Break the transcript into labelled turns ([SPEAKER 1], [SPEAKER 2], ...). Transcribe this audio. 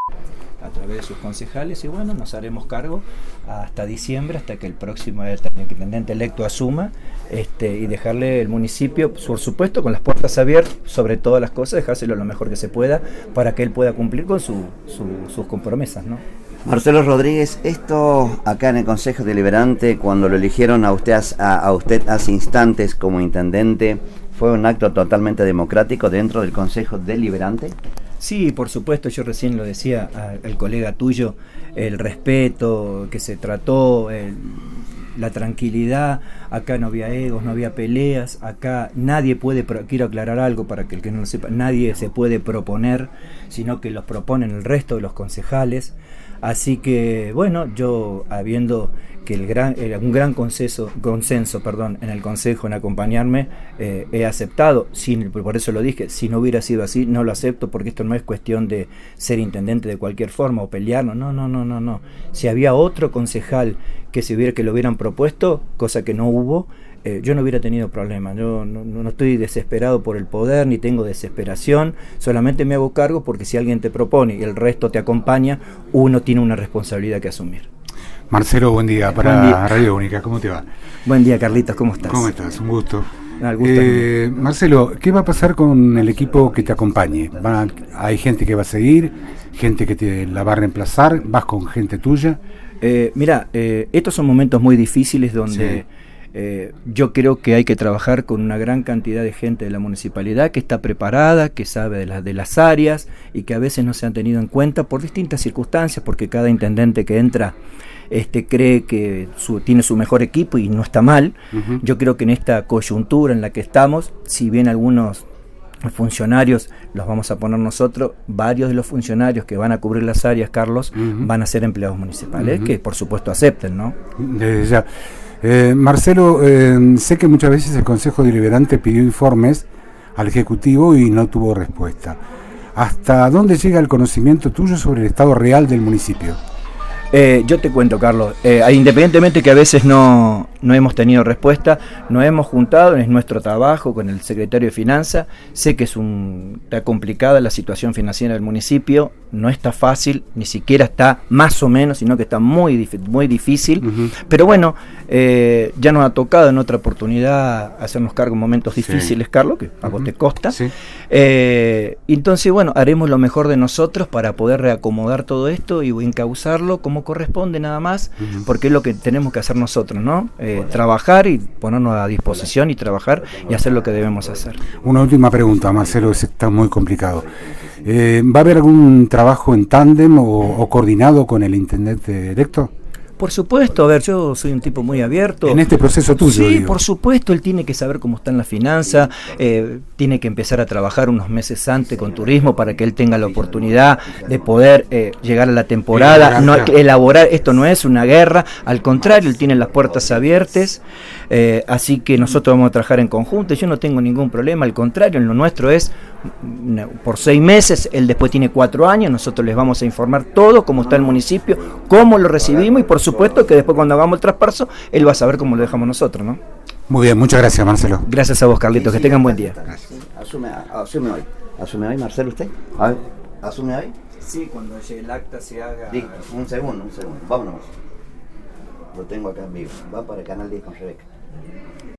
[SPEAKER 1] a través de sus concejales, y bueno, nos haremos cargo hasta diciembre, hasta que el próximo intendente electo asuma, y dejarle el municipio, por supuesto, con las puertas abiertas, sobre todas las cosas, dejárselo lo mejor que se pueda para que él pueda cumplir con sus compromisos, ¿no?
[SPEAKER 2] Marcelo Rodríguez, esto acá en el Consejo Deliberante, cuando lo eligieron a usted hace instantes como intendente, ¿fue un acto totalmente democrático dentro del Consejo Deliberante?
[SPEAKER 1] Sí, por supuesto, yo recién lo decía al colega tuyo, el respeto que se trató, la tranquilidad, acá no había egos, no había peleas, acá nadie puede, quiero aclarar algo para que el que no lo sepa, nadie se puede proponer, sino que los proponen el resto de los concejales. Así que, bueno, yo habiendo que un gran consenso en el Consejo en acompañarme, he aceptado, por eso lo dije, si no hubiera sido así, no lo acepto, porque esto no es cuestión de ser intendente de cualquier forma o pelearnos, no. Si había otro concejal que lo hubieran propuesto, cosa que no hubo, yo no hubiera tenido problema. Yo no estoy desesperado por el poder, ni tengo desesperación, solamente me hago cargo porque si alguien te propone y el resto te acompaña, uno tiene una responsabilidad que asumir.
[SPEAKER 3] Marcelo, buen día para Radio Única, ¿cómo te va?
[SPEAKER 1] Buen día, Carlitos, ¿cómo estás?
[SPEAKER 3] ¿Cómo estás? Un gusto.
[SPEAKER 1] El gusto
[SPEAKER 3] Marcelo, ¿qué va a pasar con el equipo que te acompañe? ¿Hay gente que va a seguir? ¿Gente que te la va a reemplazar? ¿Vas con gente tuya?
[SPEAKER 1] Mira, estos son momentos muy difíciles donde... Sí. Yo creo que hay que trabajar con una gran cantidad de gente de la municipalidad que está preparada, que sabe de las áreas y que a veces no se han tenido en cuenta por distintas circunstancias, porque cada intendente que entra cree que tiene su mejor equipo y no está mal. Uh-huh. Yo creo que en esta coyuntura en la que estamos, si bien algunos funcionarios los vamos a poner nosotros, varios de los funcionarios que van a cubrir las áreas, Carlos, uh-huh, van a ser empleados municipales, uh-huh, que por supuesto acepten, ¿no?
[SPEAKER 3] Desde ya. Marcelo, sé que muchas veces el Consejo Deliberante pidió informes al Ejecutivo y no tuvo respuesta. ¿Hasta dónde llega el conocimiento tuyo sobre el estado real del municipio?
[SPEAKER 1] Yo te cuento, Carlos, independientemente que a veces no hemos tenido respuesta, nos hemos juntado, es nuestro trabajo con el secretario de Finanzas. Sé que está complicada la situación financiera del municipio, no está fácil, ni siquiera está más o menos, sino que está muy difícil. Uh-huh. Pero bueno, ya nos ha tocado en otra oportunidad hacernos cargo en momentos difíciles, sí, Carlos, que a vos te consta. Sí. Entonces, bueno, haremos lo mejor de nosotros para poder reacomodar todo esto y encauzarlo como corresponde nada más, uh-huh, porque es lo que tenemos que hacer nosotros, ¿no? Trabajar y ponernos a disposición y trabajar y hacer lo que debemos hacer.
[SPEAKER 3] Una última pregunta, Marcelo, está muy complicado. ¿Va a haber algún trabajo en tándem o coordinado con el intendente electo?
[SPEAKER 1] Por supuesto, a ver, yo soy un tipo muy abierto.
[SPEAKER 3] En este proceso tuyo,
[SPEAKER 1] sí,
[SPEAKER 3] digo.
[SPEAKER 1] Por supuesto, él tiene que saber cómo están las finanzas, tiene que empezar a trabajar unos meses antes con turismo para que él tenga la oportunidad de poder llegar a la temporada, elaborar, esto no es una guerra, al contrario, él tiene las puertas abiertas, así que nosotros vamos a trabajar en conjunto, yo no tengo ningún problema, al contrario, en lo nuestro es por 6 meses, él después tiene 4 años, nosotros les vamos a informar todo, cómo está el municipio, cómo lo recibimos y por supuesto que después cuando hagamos el traspaso, él va a saber cómo lo dejamos nosotros, ¿no?
[SPEAKER 3] Muy bien, muchas gracias, Marcelo.
[SPEAKER 1] Gracias a vos, Carlitos, que tengan buen día.
[SPEAKER 2] ¿Asume hoy, Marcelo, usted? A ver, ¿asume hoy?
[SPEAKER 1] Sí, cuando el acta se haga...
[SPEAKER 2] Un segundo, vámonos. Lo tengo acá en vivo, va para el canal 10 con Rebeca.